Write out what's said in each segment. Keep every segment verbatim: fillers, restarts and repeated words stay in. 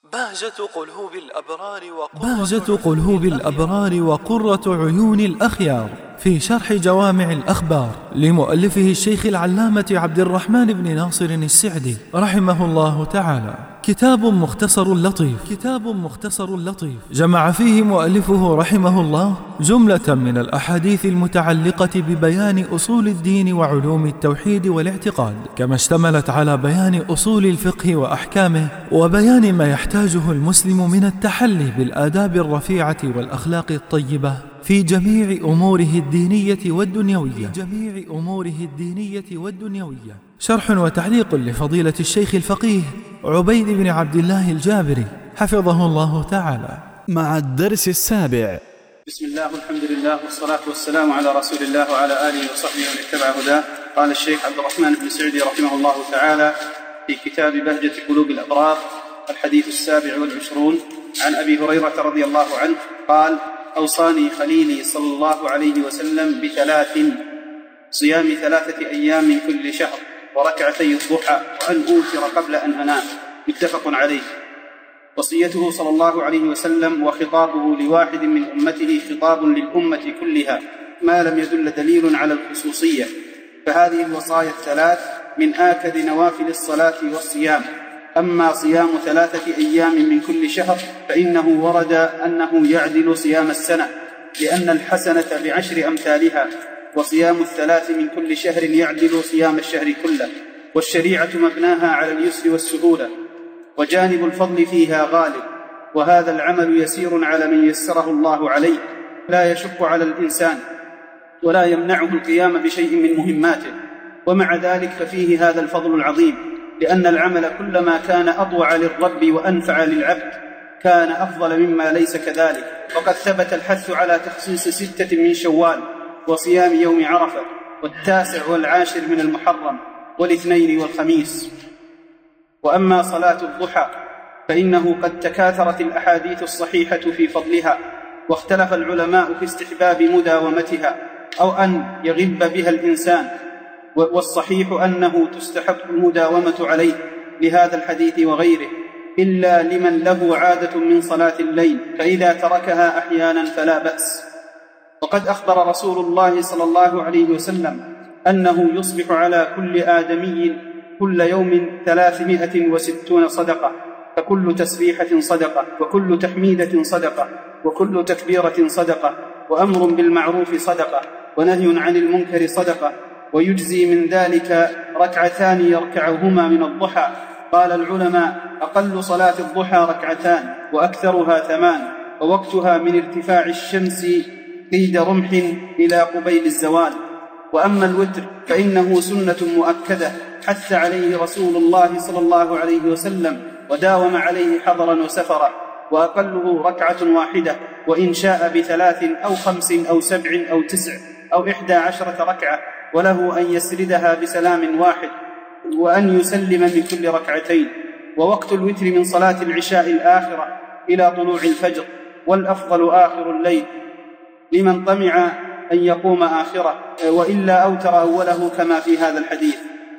بهجة قلوب الأبرار بهجة قلوب الأبرار وقرة عيون الأخيار في شرح جوامع الأخبار لمؤلفه الشيخ العلامة عبد الرحمن بن ناصر السعدي رحمه الله تعالى. كتاب مختصر لطيف كتاب مختصر لطيف جمع فيه مؤلفه رحمه الله جملة من الأحاديث المتعلقة ببيان أصول الدين وعلوم التوحيد والاعتقاد، كما اشتملت على بيان أصول الفقه وأحكامه وبيان ما يحتاجه المسلم من التحلي بالآداب الرفيعة والأخلاق الطيبة في جميع أموره الدينية والدنيوية في جميع أموره الدينية والدنيوية. شرح وتعليق لفضيلة الشيخ الفقيه عبيد بن عبد الله الجابري حفظه الله تعالى، مع الدرس السابع. بسم الله والحمد لله والصلاة والسلام على رسول الله وعلى آله وصحبه ومن اتبع هداه. قال الشيخ عبد الرحمن بن سعدي رحمه الله تعالى في كتاب بهجة قلوب الأبرار الحديث السابع والعشرون عن أبي هريرة رضي الله عنه قال: أوصاني خليلي صلى الله عليه وسلم بثلاث: صيام ثلاثة أيام من كل شهر، وركعتي الضحى، وأن أوتر قبل أن أنام. متفق عليه. وصيته صلى الله عليه وسلم وخطابه لواحد من أمته خطاب للأمة كلها ما لم يدل دليل على الخصوصية، فهذه الوصايا الثلاث من آكد نوافل الصلاة والصيام. أما صيام ثلاثة أيام من كل شهر فإنه ورد أنه يعدل صيام السنة، لأن الحسنة بعشر أمثالها، وصيام الثلاث من كل شهر يعدل صيام الشهر كله، والشريعة مبناها على اليسر والسهولة، وجانب الفضل فيها غالب، وهذا العمل يسير على من يسره الله عليه، لا يشق على الإنسان ولا يمنعه القيام بشيء من مهماته. ومع ذلك ففيه هذا الفضل العظيم، لأن العمل كلما كان أطوع للرب وأنفع للعبد كان أفضل مما ليس كذلك. وقد ثبت الحث على تخصيص ستة من شوال، وصيام يوم عرفة، والتاسع والعاشر من المحرم، والاثنين والخميس. وأما صلاة الضحى فإنه قد تكاثرت الأحاديث الصحيحة في فضلها، واختلف العلماء في استحباب مداومتها أو أن يغب بها الإنسان، والصحيح أنه تستحب المداومة عليه لهذا الحديث وغيره، إلا لمن له عادة من صلاة الليل، فإذا تركها أحيانا فلا بأس. وقد أخبر رسول الله صلى الله عليه وسلم أنه يصبح على كل آدمي كل يوم ثلاثمائة وستون صدقة، فكل تسبيحة صدقة، وكل تحميدة صدقة، وكل تكبيرة صدقة، وأمر بالمعروف صدقة، ونهي عن المنكر صدقة، ويجزي من ذلك ركعتان يركعهما من الضحى. قال العلماء: أقل صلاة الضحى ركعتان، وأكثرها ثمان، ووقتها من ارتفاع الشمس قيد رمح إلى قبيل الزوال. وأما الوتر فإنه سنة مؤكدة حث عليه رسول الله صلى الله عليه وسلم، وداوم عليه حضرا وسفرا، وأقله ركعة واحدة، وإن شاء بثلاث أو خمس أو سبع أو تسع أو إحدى عشرة ركعة، وله أن يسردها بسلام واحد، وأن يسلم من كل ركعتين. ووقت الوتر من صلاة العشاء الآخرة إلى طلوع الفجر، والأفضل آخر الليل لمن طمع أن يقوم آخره، وإلا أوتر أوله كما في هذا الحديث.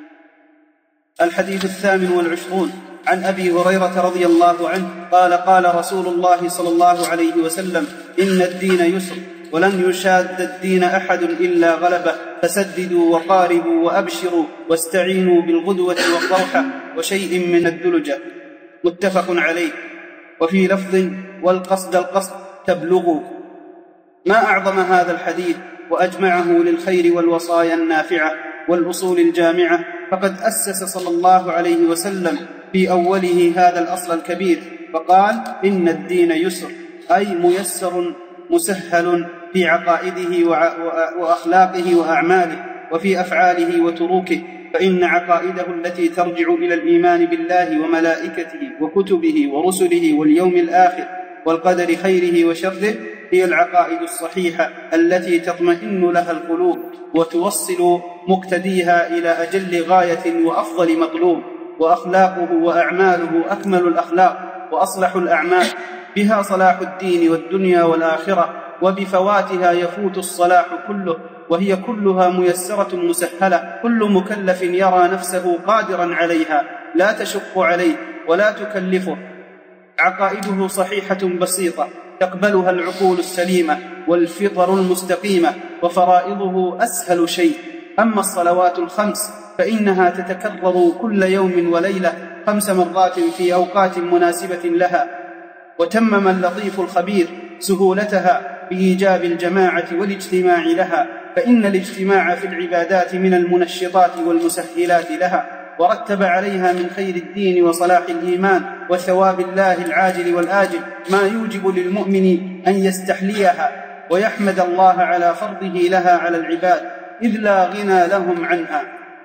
الحديث الثامن والعشرون عن أبي هريرة رضي الله عنه قال: قال رسول الله صلى الله عليه وسلم: إن الدين يسر، ولن يشاد الدين أحد إلا غلبه، فسددوا وقاربوا وأبشروا، واستعينوا بالغدوة والضوحة وشيء من الدلجة. متفق عليه. وفي لفظ: والقصد القصد تبلغوا. ما أعظم هذا الحديث وأجمعه للخير والوصايا النافعة والأصول الجامعة، فقد أسس صلى الله عليه وسلم في أوله هذا الأصل الكبير، فقال: إن الدين يسر، أي ميسر مسهل في عقائده وأخلاقه وأعماله، وفي أفعاله وتروكه، فإن عقائده التي ترجع إلى الإيمان بالله وملائكته وكتبه ورسله واليوم الآخر والقدر خيره وشره هي العقائد الصحيحة التي تطمئن لها القلوب، وتوصل مقتديها إلى أجل غاية وأفضل مطلوب. وأخلاقه وأعماله أكمل الأخلاق وأصلح الأعمال، بها صلاح الدين والدنيا والآخرة، وبفواتها يفوت الصلاح كله، وهي كلها ميسرة مسهلة. كل مكلف يرى نفسه قادرا عليها، لا تشق عليه ولا تكلفه، عقائده صحيحة بسيطة تقبلها العقول السليمة والفطر المستقيمة، وفرائضه أسهل شيء. أما الصلوات الخمس فإنها تتكرر كل يوم وليلة خمس مرات في أوقات مناسبة لها، وتمم اللطيف الخبير سهولتها بإيجاب الجماعة والاجتماع لها، فإن الاجتماع في العبادات من المنشطات والمسهلات لها، ورتب عليها من خير الدين وصلاح الإيمان وثواب الله العاجل والآجل ما يوجب للمؤمن أن يستحليها ويحمد الله على فرضه لها على العباد، إذ لا غنى لهم عنها.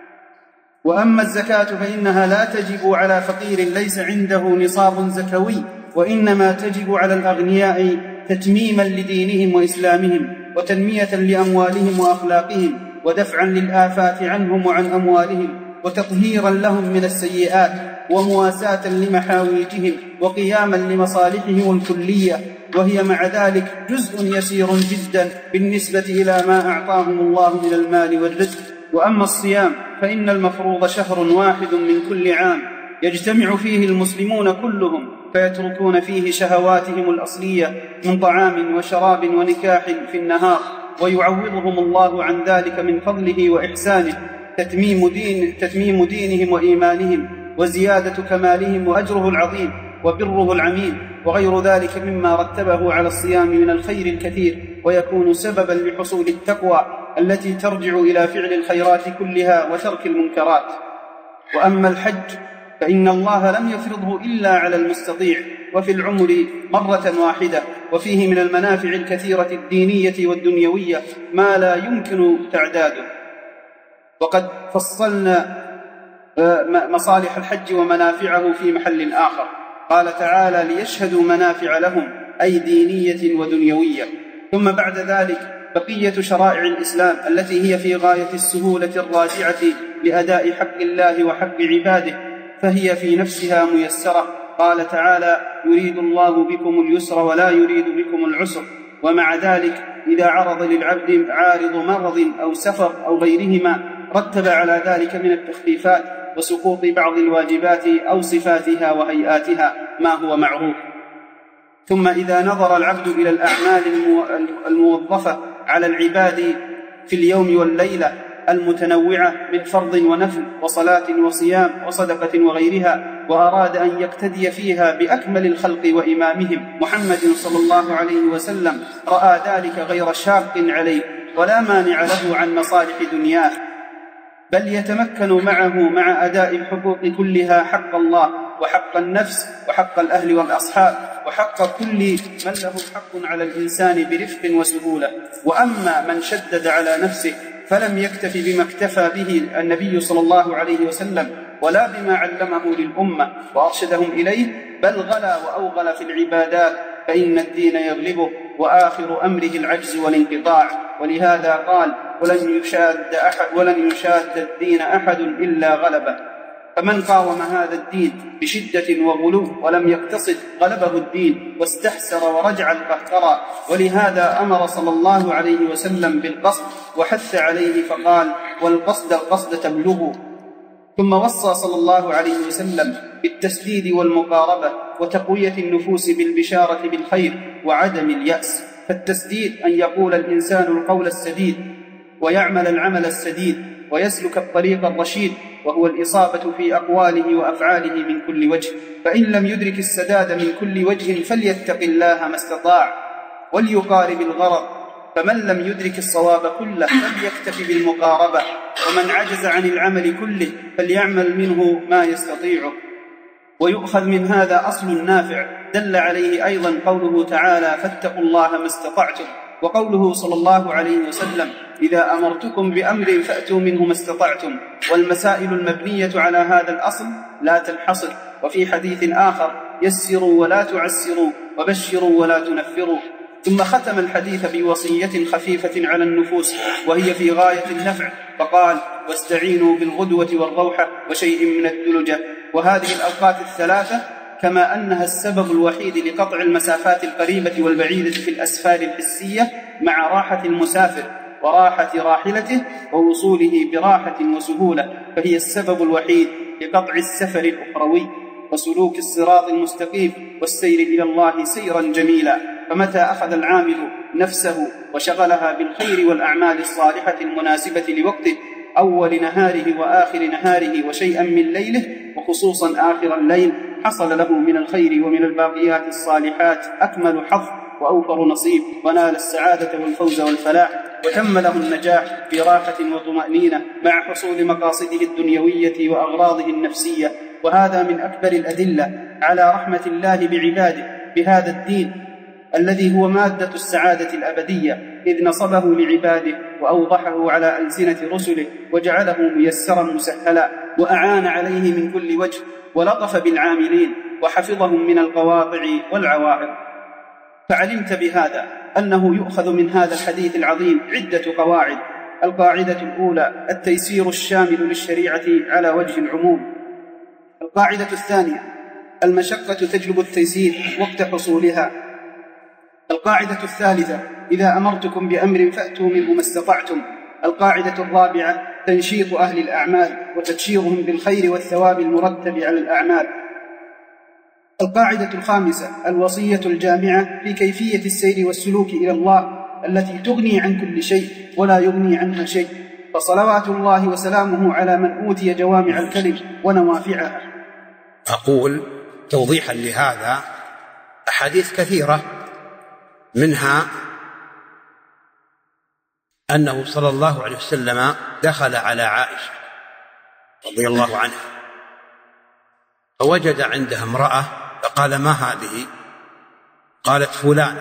وأما الزكاة فإنها لا تجب على فقير ليس عنده نصاب زكوي، وإنما تجب على الأغنياء تتميما لدينهم وإسلامهم، وتنمية لأموالهم وأخلاقهم، ودفعا للآفات عنهم وعن أموالهم، وتطهيرا لهم من السيئات، ومواساة لمحاويجهم، وقياما لمصالحهم الكلية، وهي مع ذلك جزء يسير جدا بالنسبة إلى ما أعطاهم الله من المال والرزق. وأما الصيام فإن المفروض شهر واحد من كل عام يجتمع فيه المسلمون كلهم، فيتركون فيه شهواتهم الأصلية من طعام وشراب ونكاح في النهار، ويعوضهم الله عن ذلك من فضله وإحسانه تتميم, دين تتميم دينهم وإيمانهم، وزيادة كمالهم، وأجره العظيم وبره العميم، وغير ذلك مما رتبه على الصيام من الخير الكثير، ويكون سببا لحصول التقوى التي ترجع إلى فعل الخيرات كلها وترك المنكرات. وأما الحج فإن الله لم يفرضه إلا على المستطيع، وفي العمر مرة واحدة، وفيه من المنافع الكثيرة الدينية والدنيوية ما لا يمكن تعداده. وقد فصلنا مصالح الحج ومنافعه في محل آخر، قال تعالى: ليشهدوا منافع لهم، أي دينية ودنيوية. ثم بعد ذلك بقية شرائع الإسلام التي هي في غاية السهولة الراجعة لأداء حق الله وحق عباده، فهي في نفسها ميسرة. قال تعالى: يريد الله بكم اليسر ولا يريد بكم العسر. ومع ذلك إذا عرض للعبد عارض مرض أو سفر أو غيرهما رتب على ذلك من التخفيفات وسقوط بعض الواجبات أو صفاتها وهيئاتها ما هو معروف. ثم إذا نظر العبد إلى الأعمال الموظفة على العباد في اليوم والليلة المتنوعة من فرض ونفل وصلاة وصيام وصدقة وغيرها، وأراد أن يقتدي فيها بأكمل الخلق وإمامهم محمد صلى الله عليه وسلم، رأى ذلك غير شاق عليه ولا مانع له عن مصالح دنياه، بل يتمكن معه مع أداء الحقوق كلها حق الله وحق النفس وحق الأهل والأصحاب وحق كل من له حق على الإنسان برفق وسهولة. وأما من شدد على نفسه فلم يكتف بما اكتفى به النبي صلى الله عليه وسلم ولا بما علمه للأمة وأرشدهم إليه، بل غلا وأوغل في العبادات، فإن الدين يغلبه وآخر أمره العجز والانقطاع. ولهذا قال: ولن يشاد أحد ولن يشاد الدين أحد إلا غلبه. فمن قاوم هذا الدين بشدة وغلو ولم يقتصد غلبه الدين واستحسر ورجع القهقرى. ولهذا أمر صلى الله عليه وسلم بالقصد وحث عليه فقال: والقصد القصد تبلغه. ثم وصى صلى الله عليه وسلم بالتسديد والمقاربة وتقوية النفوس بالبشارة بالخير وعدم اليأس. فالتسديد أن يقول الإنسان القول السديد ويعمل العمل السديد ويسلك الطريق الرشيد، وهو الإصابة في أقواله وأفعاله من كل وجه. فإن لم يدرك السداد من كل وجه فليتق الله ما استطاع وليقارب الغرض، فمن لم يدرك الصواب كله فليكتفي بالمقاربة، ومن عجز عن العمل كله فليعمل منه ما يستطيعه. ويؤخذ من هذا أصل نافع دل عليه أيضا قوله تعالى: فاتقوا الله ما استطعتم، وقوله صلى الله عليه وسلم: إذا أمرتكم بأمر فأتوا منه ما استطعتم. والمسائل المبنية على هذا الأصل لا تنحصر. وفي حديث آخر: يسروا ولا تعسروا، وبشروا ولا تنفروا. ثم ختم الحديث بوصية خفيفة على النفوس وهي في غاية النفع، فقال: واستعينوا بالغدوة والروحة وشيء من الدلجة. وهذه الأوقات الثلاثة كما أنها السبب الوحيد لقطع المسافات القريبة والبعيدة في الأسفار الحسية مع راحة المسافر وراحة راحلته ووصوله براحة وسهولة، فهي السبب الوحيد لقطع السفر الأخروي. وسلوك الصراط المستقيم والسير إلى الله سيرا جميلا. فمتى أخذ العامل نفسه وشغلها بالخير والأعمال الصالحة المناسبة لوقته، أول نهاره وآخر نهاره وشيئا من ليله، وخصوصا آخر الليل، حصل له من الخير ومن الباقيات الصالحات أكمل حظ وأوفر نصيب، ونال السعادة والفوز والفلاح، وتم له النجاح في راحة وطمأنينة مع حصول مقاصده الدنيوية وأغراضه النفسية. وهذا من أكبر الأدلة على رحمة الله بعباده بهذا الدين الذي هو مادة السعادة الأبدية، إذ نصبه لعباده وأوضحه على ألسنة رسله وجعله ميسرا مسهلا، وأعان عليه من كل وجه، ولطف بالعاملين وحفظهم من القواطع والعوائق. فعلمت بهذا أنه يؤخذ من هذا الحديث العظيم عدة قواعد. القاعدة الأولى التيسير الشامل للشريعة على وجه العموم. القاعدة الثانية المشقة تجلب التيسير وقت حصولها. القاعدة الثالثة إذا أمرتكم بأمر فأتوا منه ما استطعتم. القاعدة الرابعة تنشيط أهل الأعمال وتبشيرهم بالخير والثواب المرتب على الأعمال. القاعدة الخامسة الوصية الجامعة في كيفية السير والسلوك إلى الله التي تغني عن كل شيء ولا يغني عنها شيء، فصلوات الله وسلامه على من أوتي جوامع الكلم ونوافعها. أقول توضيحا لهذا أحاديث كثيرة، منها أنه صلى الله عليه وسلم دخل على عائشة رضي الله عنها فوجد عندها امرأة فقال: ما هذه؟ قالت: فلانة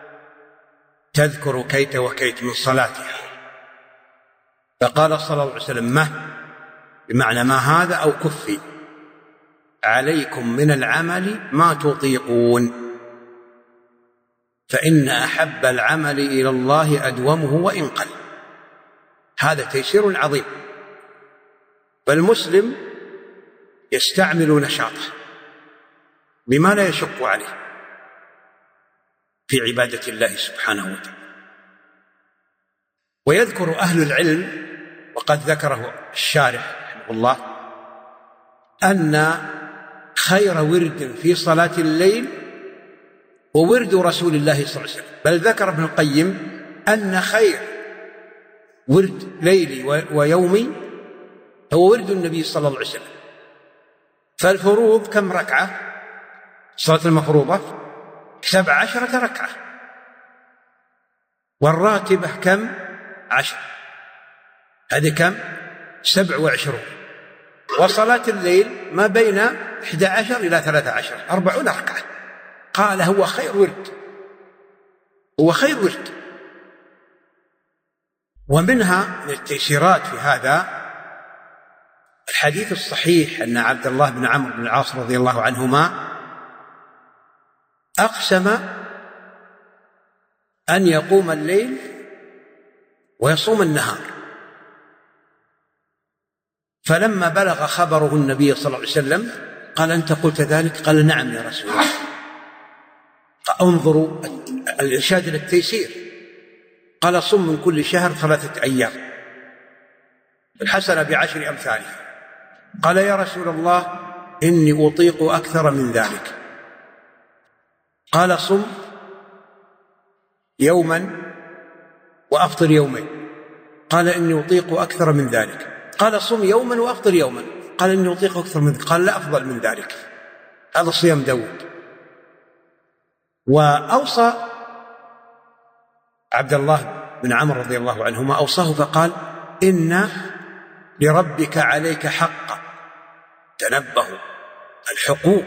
تذكر كيت وكيت من صلاتها. فقال صلى الله عليه وسلم: ما بمعنى ما هذا أو كفي، عليكم من العمل ما تطيقون، فإن أحب العمل إلى الله أدومه وإن قل. هذا تيسير عظيم، فالمسلم يستعمل نشاطه بما لا يشق عليه في عبادة الله سبحانه وتعالى. ويذكر أهل العلم وقد ذكره الشارح رحمه الله أن خير ورد في صلاة الليل وورد رسول الله صلى الله عليه وسلم، بل ذكر ابن القيم أن خير ورد ليلي ويومي هو ورد النبي صلى الله عليه وسلم. فالفروض كم ركعة؟ الصلاة المفروضة سبع عشرة ركعة، والراتبة كم؟ عشر، هذه كم؟ سبع وعشرون. وصلاة الليل ما بين إحدى عشر إلى ثلاثة عشر، أربعون ركعة. قال هو خير ورد، هو خير ورد. ومنها من التيسيرات في هذا الحديث الصحيح أن عبد الله بن عمرو بن العاص رضي الله عنهما أقسم أن يقوم الليل ويصوم النهار، فلما بلغ خبره النبي صلى الله عليه وسلم قال: أنت قلت ذلك؟ قال: نعم يا رسول الله. انظروا الإرشاد للتيسير. قال: صم من كل شهر ثلاثة أيام، الحسنة بعشر أمثالها. قال: يا رسول الله إني أطيق أكثر من ذلك. قال: صم يوما وأفطر يومين. قال: إني أطيق أكثر من ذلك. قال: صم يوما وأفطر يوما. قال: إني أطيق أكثر من ذلك. قال: لا أفضل من ذلك، هذا صيام داود. وأوصى عبد الله بن عمرو رضي الله عنهما، أوصاه فقال: إن لربك عليك حقا. تنبهوا، الحقوق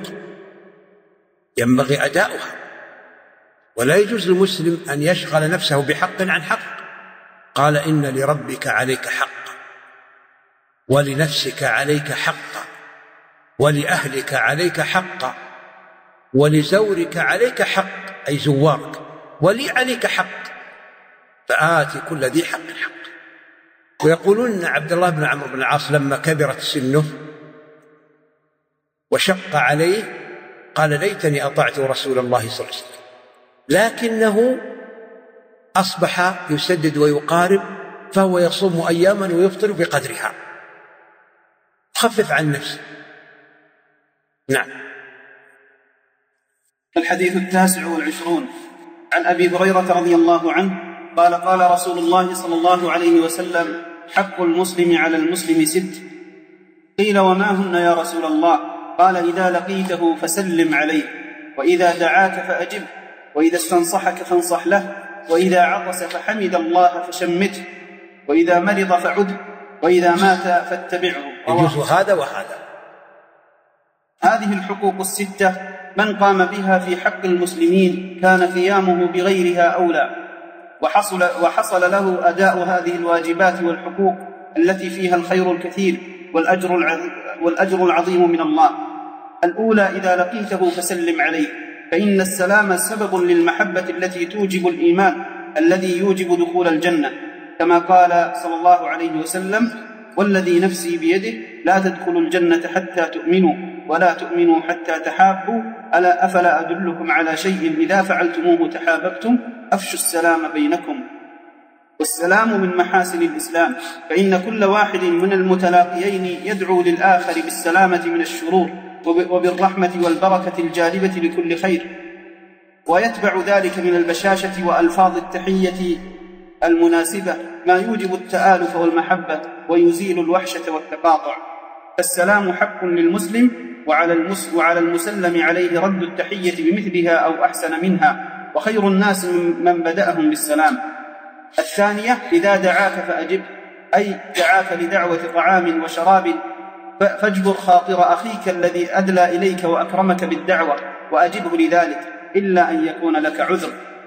ينبغي أداؤها، ولا يجوز للمسلم أن يشغل نفسه بحق عن حق. قال: إن لربك عليك حقا، ولنفسك عليك حقا، ولأهلك عليك حقا، ولزورك عليك حق، أي زوارك، ولي عليك حق، فآت كل ذي حق حق. ويقولون عبد الله بن عمرو بن العاص لما كبرت سنه وشق عليه قال: ليتني أطعت رسول الله صلى الله عليه وسلم، لكنه أصبح يسدد ويقارب، فهو يصوم أياما ويفطر بقدرها، خفف عن نفسه. نعم. الحديث التاسع والعشرون عن أبي هريرة رضي الله عنه قال قال رسول الله صلى الله عليه وسلم: حق المسلم على المسلم ست. قيل: وما هن يا رسول الله؟ قال: إذا لقيته فسلم عليه، وإذا دعاك فأجب، وإذا استنصحك فانصح له، وإذا عطس فحمد الله فشمته، وإذا مرض فعده، وإذا مات فاتبعه. يجوز هذا وهذا. هذه الحقوق الستة من قام بها في حق المسلمين كان قيامه بغيرها أولى، وحصل, وحصل له أداء هذه الواجبات والحقوق التي فيها الخير الكثير والأجر, والأجر العظيم من الله. الأولى: إذا لقيته فسلم عليه، فإن السلام سبب للمحبة التي توجب الإيمان الذي يوجب دخول الجنة، كما قال صلى الله عليه وسلم: والذي نفسي بيده لا تدخلوا الجنة حتى تؤمنوا، ولا تؤمنوا حتى تحابوا، ألا أفلا أدلكم على شيء إذا فعلتموه تحاببتم؟ أفشوا السلام بينكم. والسلام من محاسن الإسلام، فإن كل واحد من المتلاقيين يدعو للآخر بالسلامة من الشرور وبالرحمة والبركة الجالبة لكل خير، ويتبع ذلك من البشاشة وألفاظ التحية المناسبة ما يوجب التآلف والمحبة ويزيل الوحشة والتقاطع. فالسلام حق للمسلم، وعلى, المس وعلى المسلم عليه رد التحية بمثلها أو أحسن منها، وخير الناس من بدأهم بالسلام. الثانية: إذا دعاك فأجب، أي دعاك لدعوة طعام وشراب فاجبر خاطر أخيك الذي أدلى إليك وأكرمك بالدعوة وأجبه لذلك، إلا أن يكون لك عذر.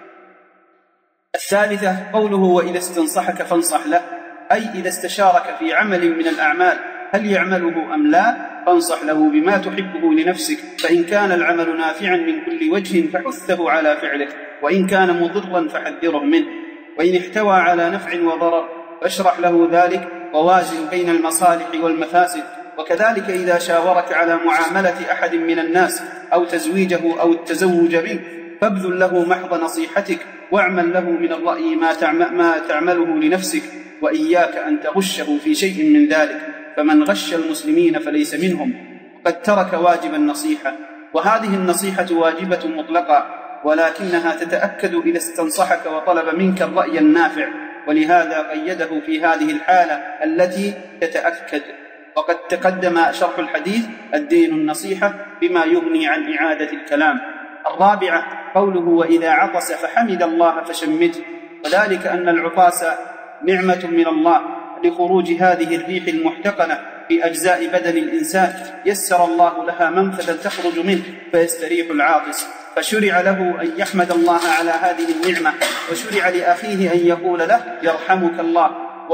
الثالثة: قوله: وإذا استنصحك فانصح له، أي إذا استشارك في عمل من الأعمال هل يعمله أم لا، فانصح له بما تحبه لنفسك، فإن كان العمل نافعا من كل وجه فحثه على فعله، وإن كان مضرا فحذره منه، وإن احتوى على نفع وضرر فاشرح له ذلك، ووازن بين المصالح والمفاسد. وكذلك إذا شاورك على معاملة أحد من الناس أو تزويجه أو التزوج منه فابذل له محض نصيحتك، واعمل له من الرأي ما تعمله لنفسك، وإياك أن تغشه في شيء من ذلك، فمن غش المسلمين فليس منهم، قد ترك واجب النصيحة. وهذه النصيحة واجبة مطلقة، ولكنها تتأكد إذا استنصحك وطلب منك الرأي النافع، ولهذا قيده في هذه الحالة التي تتأكد. وقد تقدم شرح الحديث: الدين النصيحة، بما يغني عن إعادة الكلام. الرابعة: قوله: وإذا عطس فحمد الله فشمته، وذلك أن العطاس نعمة من الله لخروج هذه الريح المحتقنة في أجزاء بدن الإنسان، يسر الله لها منفذا تخرج منه فيستريح العاطس، فشرع له أن يحمد الله على هذه النعمة، وشرع لأخيه أن يقول له: يرحمك الله،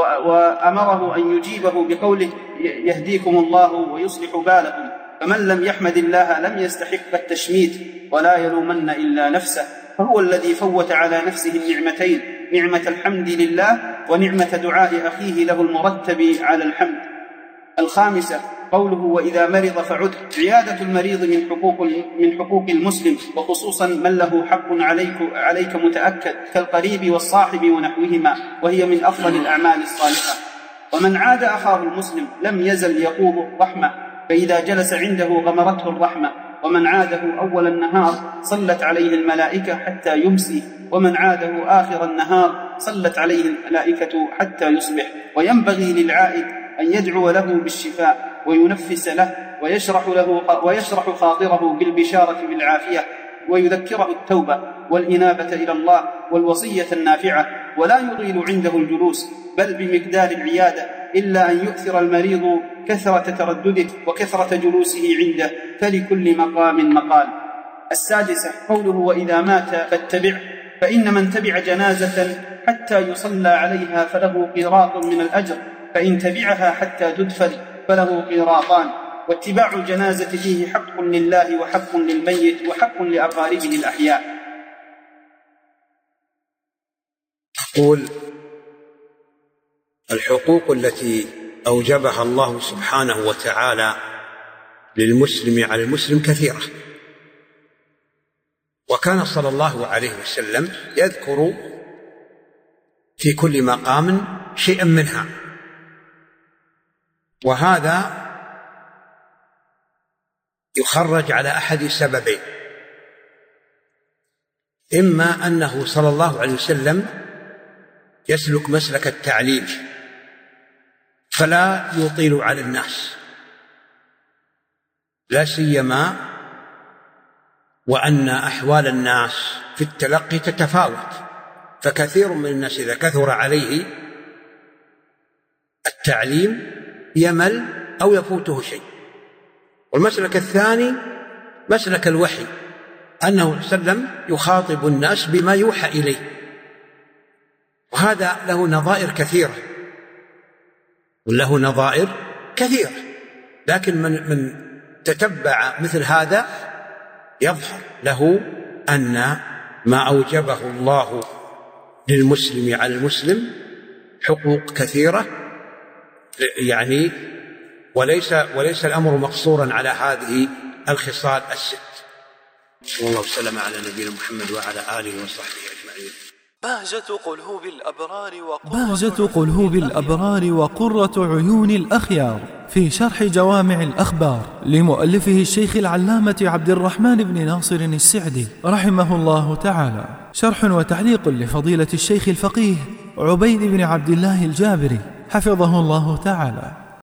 وأمره أن يجيبه بقوله: يهديكم الله ويصلح بالكم. فمن لم يحمد الله لم يستحق التشميت، ولا يلومن إلا نفسه، فهو الذي فوت على نفسه النعمتين، نعمة الحمد لله ونعمة دعاء أخيه له المرتب على الحمد. الخامسة: قوله: وإذا مرض فعد، عيادة المريض من حقوق, من حقوق المسلم، وخصوصا من له حق عليك, عليك متأكد كالقريب والصاحب ونحوهما، وهي من أفضل الأعمال الصالحة. ومن عاد أخاه المسلم لم يزل يقوض الرحمة، فإذا جلس عنده غمرته الرحمة. ومن عاده أول النهار صلت عليه الملائكة حتى يمسي، ومن عاده آخر النهار صلت عليه الملائكة حتى يصبح. وينبغي للعائد أن يدعو له بالشفاء وينفس له، ويشرح, له ويشرح خاطره بالبشارة بالعافية، ويذكره التوبة والإنابة إلى الله والوصية النافعة، ولا يطيل عنده الجلوس بل بمقدار العيادة، إلا أن يؤثر المريض كثرة تردده وكثرة جلوسه عنده، فلكل مقام مقال. السادسة: قوله: وإذا مات فاتبعه، فإن من تبع جنازة حتى يصلى عليها فله قيراط من الأجر، فإن تبعها حتى تدفن فله قيراطان. واتباع الجنازة فيه حق لله وحق للميت وحق لأقاربه الأحياء. أقول: الحقوق التي أوجبها الله سبحانه وتعالى للمسلم على المسلم كثيرة، وكان صلى الله عليه وسلم يذكر في كل مقام شيئا منها، وهذا يخرج على أحد سببين: إما أنه صلى الله عليه وسلم يسلك مسلك التعليم فلا يطيل على الناس، لا سيما وأن أحوال الناس في التلقي تتفاوت، فكثير من الناس إذا كثر عليه التعليم يمل أو يفوته شيء. والمسلك الثاني مسلك الوحي، أنه صلى الله عليه وسلم يخاطب الناس بما يوحى إليه، وهذا له نظائر كثيرة وله نظائر كثيرة لكن من, من تتبع مثل هذا يظهر له أن ما أوجبه الله للمسلم على المسلم حقوق كثيرة، يعني وليس, وليس الأمر مقصورا على هذه الخصال الست. صلى الله وسلم على نبينا محمد وعلى آله وصحبه أجمعين. بهجة قلوب الأبرار بهجة قلوب الأبرار وقرة عيون الأخيار في شرح جوامع الأخبار لمؤلفه الشيخ العلامة عبد الرحمن بن ناصر السعدي رحمه الله تعالى، شرح وتعليق لفضيلة الشيخ الفقيه عبيد بن عبد الله الجابري حفظه الله تعالى.